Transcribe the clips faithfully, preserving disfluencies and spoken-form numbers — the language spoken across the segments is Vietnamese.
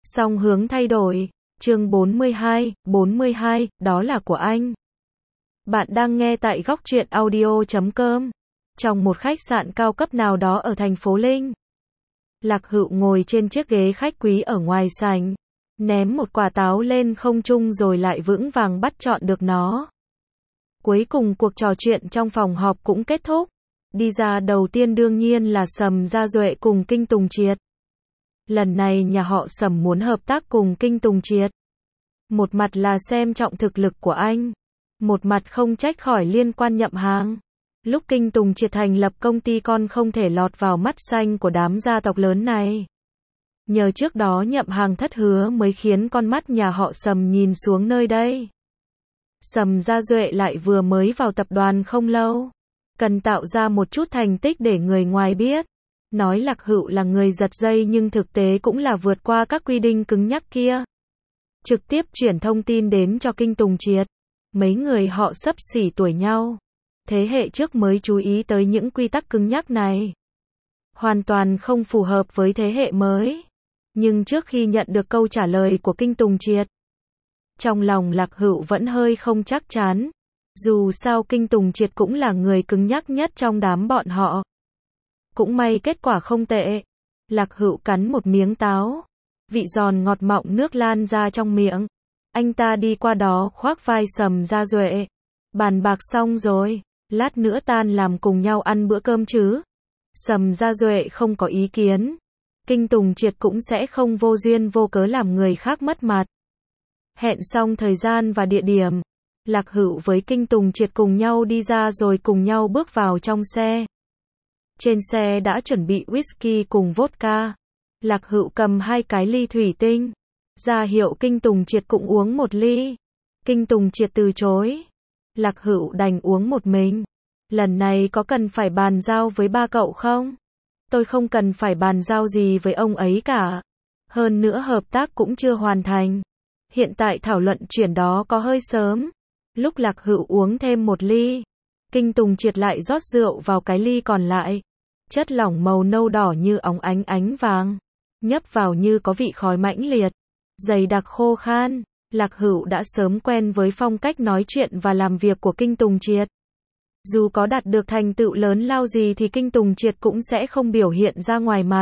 Song hướng thay đổi. Chương bốn mươi hai, bốn mươi hai, đó là của anh. Bạn đang nghe tại góc truyện audio chấm com. Trong một khách sạn cao cấp nào đó ở thành phố Linh. Lạc Hựu ngồi trên chiếc ghế khách quý ở ngoài sảnh, ném một quả táo lên không trung rồi lại vững vàng bắt trọn được nó. Cuối cùng cuộc trò chuyện trong phòng họp cũng kết thúc. Đi ra đầu tiên đương nhiên là Sầm Gia Duệ cùng Kinh Tùng Triệt. Lần này nhà họ Sầm muốn hợp tác cùng Kinh Tùng Triệt. Một mặt là xem trọng thực lực của anh, một mặt không trách khỏi liên quan Nhậm Hàng. Lúc Kinh Tùng Triệt thành lập công ty con không thể lọt vào mắt xanh của đám gia tộc lớn này. Nhờ trước đó Nhậm Hàng thất hứa mới khiến con mắt nhà họ Sầm nhìn xuống nơi đây. Sầm Gia Duệ lại vừa mới vào tập đoàn không lâu, cần tạo ra một chút thành tích để người ngoài biết. Nói Lạc Hựu là người giật dây nhưng thực tế cũng là vượt qua các quy định cứng nhắc kia. Trực tiếp chuyển thông tin đến cho Kinh Tùng Triệt. Mấy người họ xấp xỉ tuổi nhau. Thế hệ trước mới chú ý tới những quy tắc cứng nhắc này. Hoàn toàn không phù hợp với thế hệ mới. Nhưng trước khi nhận được câu trả lời của Kinh Tùng Triệt, trong lòng Lạc Hựu vẫn hơi không chắc chắn. Dù sao Kinh Tùng Triệt cũng là người cứng nhắc nhất trong đám bọn họ. Cũng may kết quả không tệ. Lạc Hựu cắn một miếng táo. Vị giòn ngọt mọng nước lan ra trong miệng. Anh ta đi qua đó khoác vai Sầm Gia Duệ. Bàn bạc xong rồi, lát nữa tan làm cùng nhau ăn bữa cơm chứ. Sầm Gia Duệ không có ý kiến. Kinh Tùng Triệt cũng sẽ không vô duyên vô cớ làm người khác mất mặt. Hẹn xong thời gian và địa điểm, Lạc Hựu với Kinh Tùng Triệt cùng nhau đi ra rồi cùng nhau bước vào trong xe. Trên xe đã chuẩn bị whisky cùng vodka. Lạc Hựu cầm hai cái ly thủy tinh, ra hiệu Kinh Tùng Triệt cũng uống một ly. Kinh Tùng Triệt từ chối. Lạc Hựu đành uống một mình. Lần này có cần phải bàn giao với ba cậu không? Tôi không cần phải bàn giao gì với ông ấy cả. Hơn nữa hợp tác cũng chưa hoàn thành. Hiện tại thảo luận chuyển đó có hơi sớm. Lúc Lạc Hựu uống thêm một ly, Kinh Tùng Triệt lại rót rượu vào cái ly còn lại. Chất lỏng màu nâu đỏ như óng ánh ánh vàng, nhấp vào như có vị khói mãnh liệt, dày đặc khô khan. Lạc Hựu đã sớm quen với phong cách nói chuyện và làm việc của Kinh Tùng Triệt. Dù có đạt được thành tựu lớn lao gì thì Kinh Tùng Triệt cũng sẽ không biểu hiện ra ngoài mặt.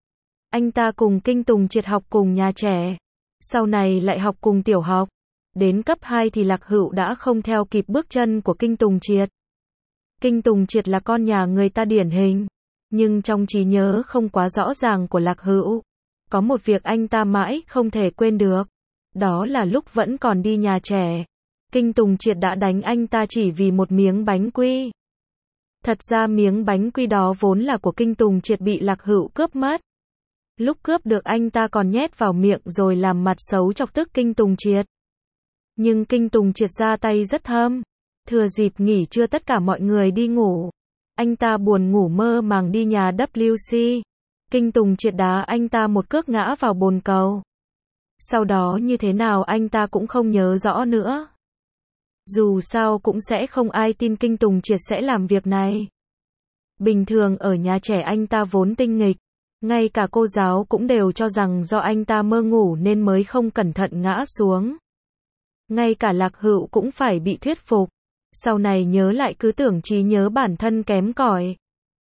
Anh ta cùng Kinh Tùng Triệt học cùng nhà trẻ, sau này lại học cùng tiểu học. Đến cấp hai thì Lạc Hựu đã không theo kịp bước chân của Kinh Tùng Triệt. Kinh Tùng Triệt là con nhà người ta điển hình, nhưng trong trí nhớ không quá rõ ràng của Lạc Hựu, có một việc anh ta mãi không thể quên được. Đó là lúc vẫn còn đi nhà trẻ, Kinh Tùng Triệt đã đánh anh ta chỉ vì một miếng bánh quy. Thật ra miếng bánh quy đó vốn là của Kinh Tùng Triệt bị Lạc Hựu cướp mất. Lúc cướp được anh ta còn nhét vào miệng rồi làm mặt xấu chọc tức Kinh Tùng Triệt. Nhưng Kinh Tùng Triệt ra tay rất thâm. Thừa dịp nghỉ trưa tất cả mọi người đi ngủ, anh ta buồn ngủ mơ màng đi nhà W C. Kinh Tùng Triệt đá anh ta một cước ngã vào bồn cầu. Sau đó như thế nào anh ta cũng không nhớ rõ nữa. Dù sao cũng sẽ không ai tin Kinh Tùng Triệt sẽ làm việc này. Bình thường ở nhà trẻ anh ta vốn tinh nghịch, ngay cả cô giáo cũng đều cho rằng do anh ta mơ ngủ nên mới không cẩn thận ngã xuống. Ngay cả Lạc Hựu cũng phải bị thuyết phục. Sau này nhớ lại cứ tưởng trí nhớ bản thân kém cỏi.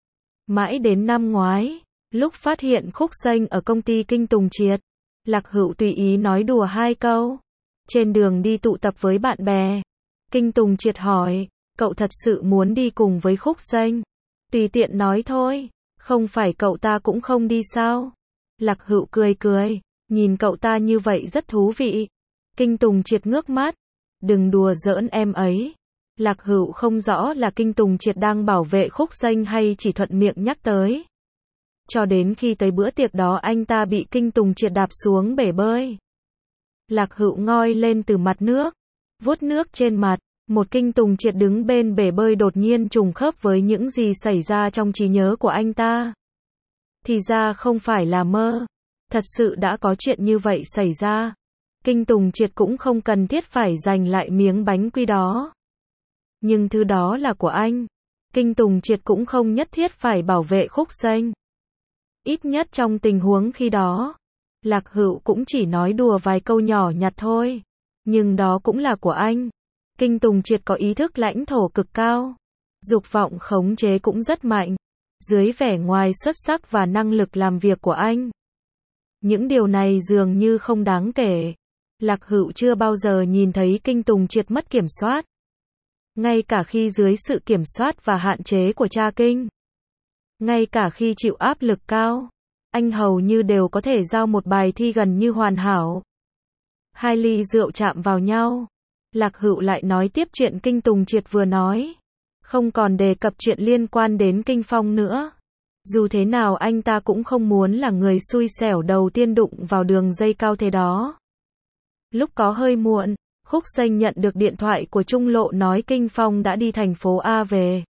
Mãi đến năm ngoái, lúc phát hiện khúc xanh ở công ty Kinh Tùng Triệt, Lạc Hựu tùy ý nói đùa hai câu. Trên đường đi tụ tập với bạn bè, Kinh Tùng Triệt hỏi, cậu thật sự muốn đi cùng với khúc xanh? Tùy tiện nói thôi, không phải cậu ta cũng không đi sao? Lạc Hựu cười cười, nhìn cậu ta như vậy rất thú vị. Kinh Tùng Triệt ngước mắt, đừng đùa giỡn em ấy. Lạc Hựu không rõ là Kinh Tùng Triệt đang bảo vệ khúc xanh hay chỉ thuận miệng nhắc tới. Cho đến khi tới bữa tiệc đó anh ta bị Kinh Tùng Triệt đạp xuống bể bơi. Lạc Hựu ngoi lên từ mặt nước, vuốt nước trên mặt. Một Kinh Tùng Triệt đứng bên bể bơi đột nhiên trùng khớp với những gì xảy ra trong trí nhớ của anh ta. Thì ra không phải là mơ. Thật sự đã có chuyện như vậy xảy ra. Kinh Tùng Triệt cũng không cần thiết phải giành lại miếng bánh quy đó. Nhưng thứ đó là của anh. Kinh Tùng Triệt cũng không nhất thiết phải bảo vệ khúc xanh. Ít nhất trong tình huống khi đó. Lạc Hữu cũng chỉ nói đùa vài câu nhỏ nhặt thôi. Nhưng đó cũng là của anh. Kinh Tùng Triệt có ý thức lãnh thổ cực cao. Dục vọng khống chế cũng rất mạnh. Dưới vẻ ngoài xuất sắc và năng lực làm việc của anh, những điều này dường như không đáng kể. Lạc Hữu chưa bao giờ nhìn thấy Kinh Tùng Triệt mất kiểm soát. Ngay cả khi dưới sự kiểm soát và hạn chế của cha Kinh, ngay cả khi chịu áp lực cao, anh hầu như đều có thể giao một bài thi gần như hoàn hảo. Hai ly rượu chạm vào nhau. Lạc Hữu lại nói tiếp chuyện Kinh Tùng Triệt vừa nói. Không còn đề cập chuyện liên quan đến Kinh Phong nữa. Dù thế nào anh ta cũng không muốn là người xui xẻo đầu tiên đụng vào đường dây cao thế đó. Lúc có hơi muộn, Khúc Xanh nhận được điện thoại của Trung Lộ nói Kinh Phong đã đi thành phố A về.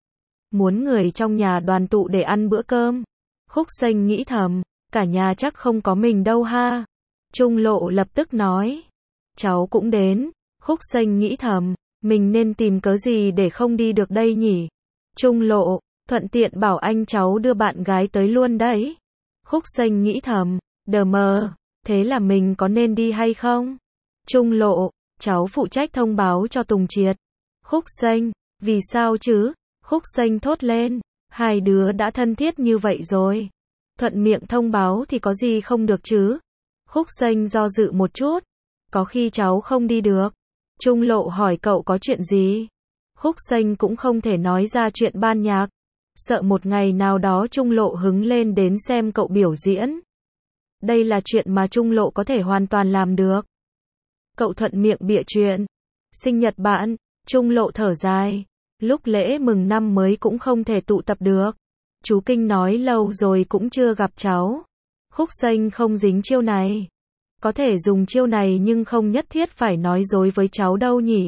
Muốn người trong nhà đoàn tụ để ăn bữa cơm. Khúc Xanh nghĩ thầm, cả nhà chắc không có mình đâu ha. Trung Lộ lập tức nói, cháu cũng đến. Khúc Xanh nghĩ thầm, mình nên tìm cớ gì để không đi được đây nhỉ? Trung Lộ, thuận tiện bảo anh cháu đưa bạn gái tới luôn đấy. Khúc Xanh nghĩ thầm, đờ mờ, thế là mình có nên đi hay không? Trung Lộ, cháu phụ trách thông báo cho Tùng Triệt. Khúc Xanh, vì sao chứ? Khúc Xanh thốt lên, hai đứa đã thân thiết như vậy rồi. Thuận miệng thông báo thì có gì không được chứ? Khúc Xanh do dự một chút, có khi cháu không đi được. Trung Lộ hỏi cậu có chuyện gì? Khúc Xanh cũng không thể nói ra chuyện ban nhạc. Sợ một ngày nào đó Trung Lộ hứng lên đến xem cậu biểu diễn. Đây là chuyện mà Trung Lộ có thể hoàn toàn làm được. Cậu thuận miệng bịa chuyện. Sinh nhật bạn, Trung Lộ thở dài. Lúc lễ mừng năm mới cũng không thể tụ tập được. Chú Kinh nói lâu rồi cũng chưa gặp cháu. Khúc Xanh không dính chiêu này. Có thể dùng chiêu này nhưng không nhất thiết phải nói dối với cháu đâu nhỉ.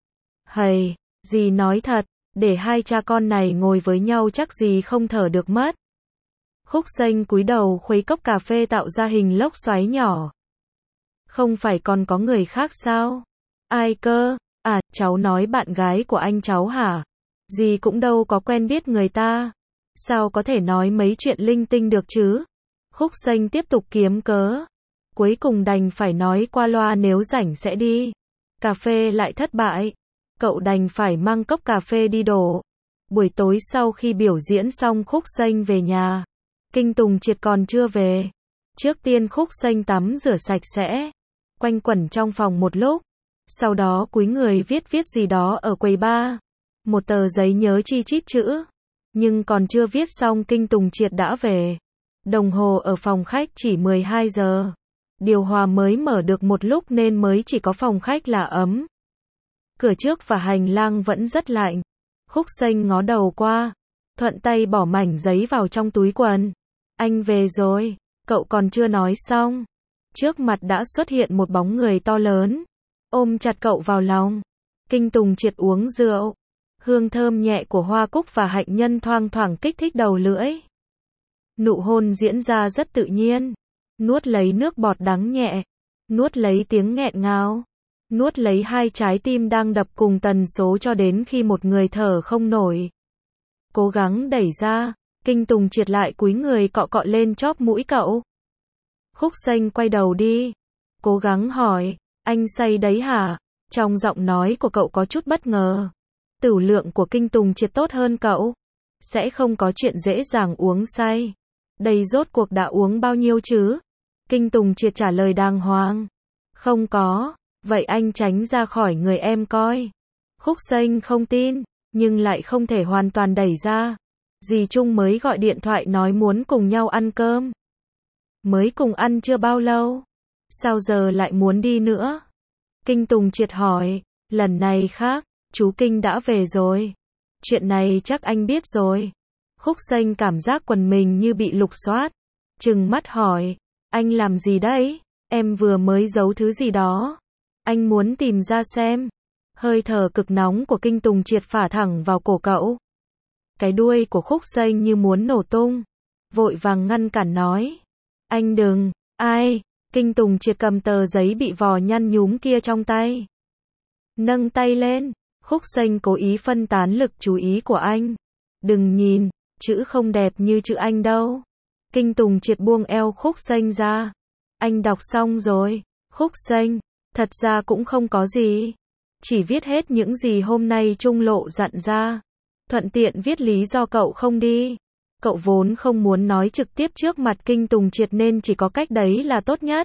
Hầy, dì nói thật, để hai cha con này ngồi với nhau chắc dì không thở được mất. Khúc Xanh cúi đầu khuấy cốc cà phê tạo ra hình lốc xoáy nhỏ. Không phải còn có người khác sao? Ai cơ? À, cháu nói bạn gái của anh cháu hả? Dì cũng đâu có quen biết người ta. Sao có thể nói mấy chuyện linh tinh được chứ? Khúc Xanh tiếp tục kiếm cớ. Cuối cùng đành phải nói qua loa nếu rảnh sẽ đi. Cà phê lại thất bại. Cậu đành phải mang cốc cà phê đi đổ. Buổi tối sau khi biểu diễn xong Khúc Xanh về nhà. Kinh Tùng Triệt còn chưa về. Trước tiên Khúc Xanh tắm rửa sạch sẽ. Quanh quẩn trong phòng một lúc. Sau đó cúi người viết viết gì đó ở quầy bar. Một tờ giấy nhớ chi chít chữ. Nhưng còn chưa viết xong Kinh Tùng Triệt đã về. Đồng hồ ở phòng khách chỉ mười hai giờ. Điều hòa mới mở được một lúc nên mới chỉ có phòng khách là ấm. Cửa trước và hành lang vẫn rất lạnh. Khúc Xanh ngó đầu qua. Thuận tay bỏ mảnh giấy vào trong túi quần. Anh về rồi. Cậu còn chưa nói xong. Trước mặt đã xuất hiện một bóng người to lớn. Ôm chặt cậu vào lòng. Kinh Tùng Triệt uống rượu. Hương thơm nhẹ của hoa cúc và hạnh nhân thoang thoảng kích thích đầu lưỡi. Nụ hôn diễn ra rất tự nhiên. Nuốt lấy nước bọt đắng nhẹ. Nuốt lấy tiếng nghẹn ngào. Nuốt lấy hai trái tim đang đập cùng tần số cho đến khi một người thở không nổi. Cố gắng đẩy ra. Kinh Tùng Triệt lại cúi người cọ cọ lên chóp mũi cậu. Khúc Xanh quay đầu đi. Cố gắng hỏi. Anh say đấy hả? Trong giọng nói của cậu có chút bất ngờ. Tửu lượng của Kinh Tùng Triệt tốt hơn cậu. Sẽ không có chuyện dễ dàng uống say. Đây rốt cuộc đã uống bao nhiêu chứ? Kinh Tùng Triệt trả lời đàng hoàng. Không có. Vậy anh tránh ra khỏi người em coi. Khúc Xanh không tin, nhưng lại không thể hoàn toàn đẩy ra. Dì Trung mới gọi điện thoại nói muốn cùng nhau ăn cơm. Mới cùng ăn chưa bao lâu. Sao giờ lại muốn đi nữa? Kinh Tùng Triệt hỏi. Lần này khác, chú Kinh đã về rồi. Chuyện này chắc anh biết rồi. Khúc Xanh cảm giác quần mình như bị lục soát. Trừng mắt hỏi. Anh làm gì đấy? Em vừa mới giấu thứ gì đó. Anh muốn tìm ra xem. Hơi thở cực nóng của Kinh Tùng Triệt phả thẳng vào cổ cậu. Cái đuôi của Khúc Xanh như muốn nổ tung. Vội vàng ngăn cản nói. Anh đừng. Ai? Kinh Tùng Triệt cầm tờ giấy bị vò nhăn nhúm kia trong tay. Nâng tay lên. Khúc Xanh cố ý phân tán lực chú ý của anh. Đừng nhìn. Chữ không đẹp như chữ anh đâu. Kinh Tùng Triệt buông eo Khúc Xanh ra. Anh đọc xong rồi. Khúc Xanh, thật ra cũng không có gì. Chỉ viết hết những gì hôm nay Trung Lộ dặn ra. Thuận tiện viết lý do cậu không đi. Cậu vốn không muốn nói trực tiếp trước mặt Kinh Tùng Triệt nên chỉ có cách đấy là tốt nhất.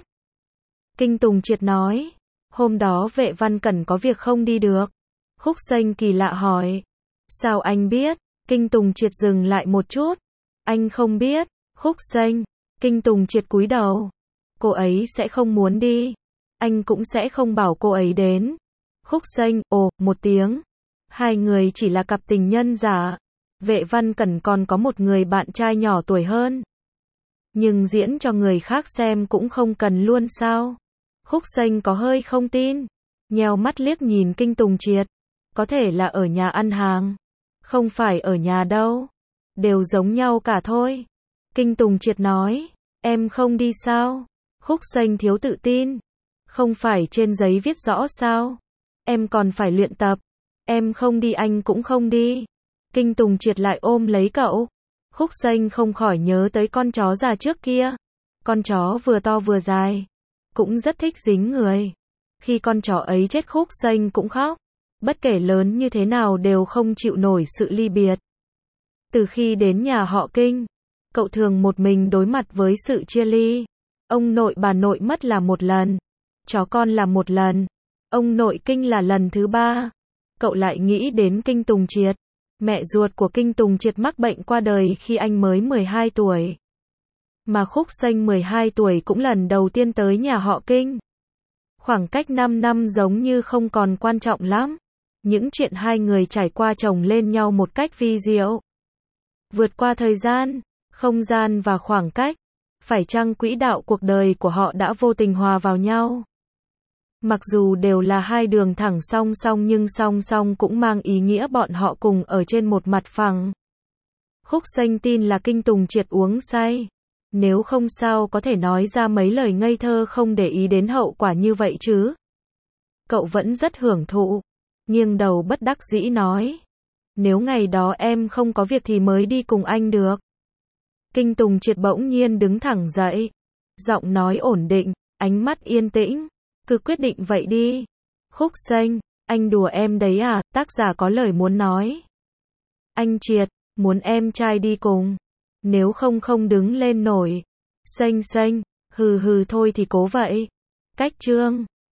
Kinh Tùng Triệt nói, hôm đó Vệ Văn Cẩn có việc không đi được. Khúc Xanh kỳ lạ hỏi, sao anh biết? Kinh Tùng Triệt dừng lại một chút. Anh không biết. Khúc Xanh, Kinh Tùng Triệt cúi đầu. Cô ấy sẽ không muốn đi. Anh cũng sẽ không bảo cô ấy đến. Khúc Xanh, ồ, một tiếng. Hai người chỉ là cặp tình nhân giả. Vệ Văn Cẩn còn có một người bạn trai nhỏ tuổi hơn. Nhưng diễn cho người khác xem cũng không cần luôn sao? Khúc Xanh có hơi không tin. Nheo mắt liếc nhìn Kinh Tùng Triệt. Có thể là ở nhà ăn hàng. Không phải ở nhà đâu. Đều giống nhau cả thôi. Kinh Tùng Triệt nói, em không đi sao? Khúc Xanh thiếu tự tin. Không phải trên giấy viết rõ sao? Em còn phải luyện tập. Em không đi anh cũng không đi. Kinh Tùng Triệt lại ôm lấy cậu. Khúc Xanh không khỏi nhớ tới con chó già trước kia. Con chó vừa to vừa dài. Cũng rất thích dính người. Khi con chó ấy chết Khúc Xanh cũng khóc. Bất kể lớn như thế nào đều không chịu nổi sự ly biệt. Từ khi đến nhà họ Kinh, cậu thường một mình đối mặt với sự chia ly. Ông nội bà nội mất là một lần. Chó con là một lần. Ông nội Kinh là lần thứ ba. Cậu lại nghĩ đến Kinh Tùng Triệt. Mẹ ruột của Kinh Tùng Triệt mắc bệnh qua đời khi anh mới mười hai tuổi. Mà Khúc Xanh mười hai tuổi cũng lần đầu tiên tới nhà họ Kinh. Khoảng cách năm năm giống như không còn quan trọng lắm. Những chuyện hai người trải qua chồng lên nhau một cách vi diệu. Vượt qua thời gian, không gian và khoảng cách. Phải chăng quỹ đạo cuộc đời của họ đã vô tình hòa vào nhau? Mặc dù đều là hai đường thẳng song song nhưng song song cũng mang ý nghĩa bọn họ cùng ở trên một mặt phẳng. Khúc Xanh tin là Kinh Tùng Triệt uống say. Nếu không sao có thể nói ra mấy lời ngây thơ không để ý đến hậu quả như vậy chứ. Cậu vẫn rất hưởng thụ. Nghiêng đầu bất đắc dĩ nói. Nếu ngày đó em không có việc thì mới đi cùng anh được. Kinh Tùng Triệt bỗng nhiên đứng thẳng dậy. Giọng nói ổn định, ánh mắt yên tĩnh. Cứ quyết định vậy đi. Khúc Xanh, anh đùa em đấy à? Tác giả có lời muốn nói. Anh Triệt, muốn em trai đi cùng. Nếu không không đứng lên nổi. Xanh xanh, hừ hừ thôi thì cố vậy. Cách chương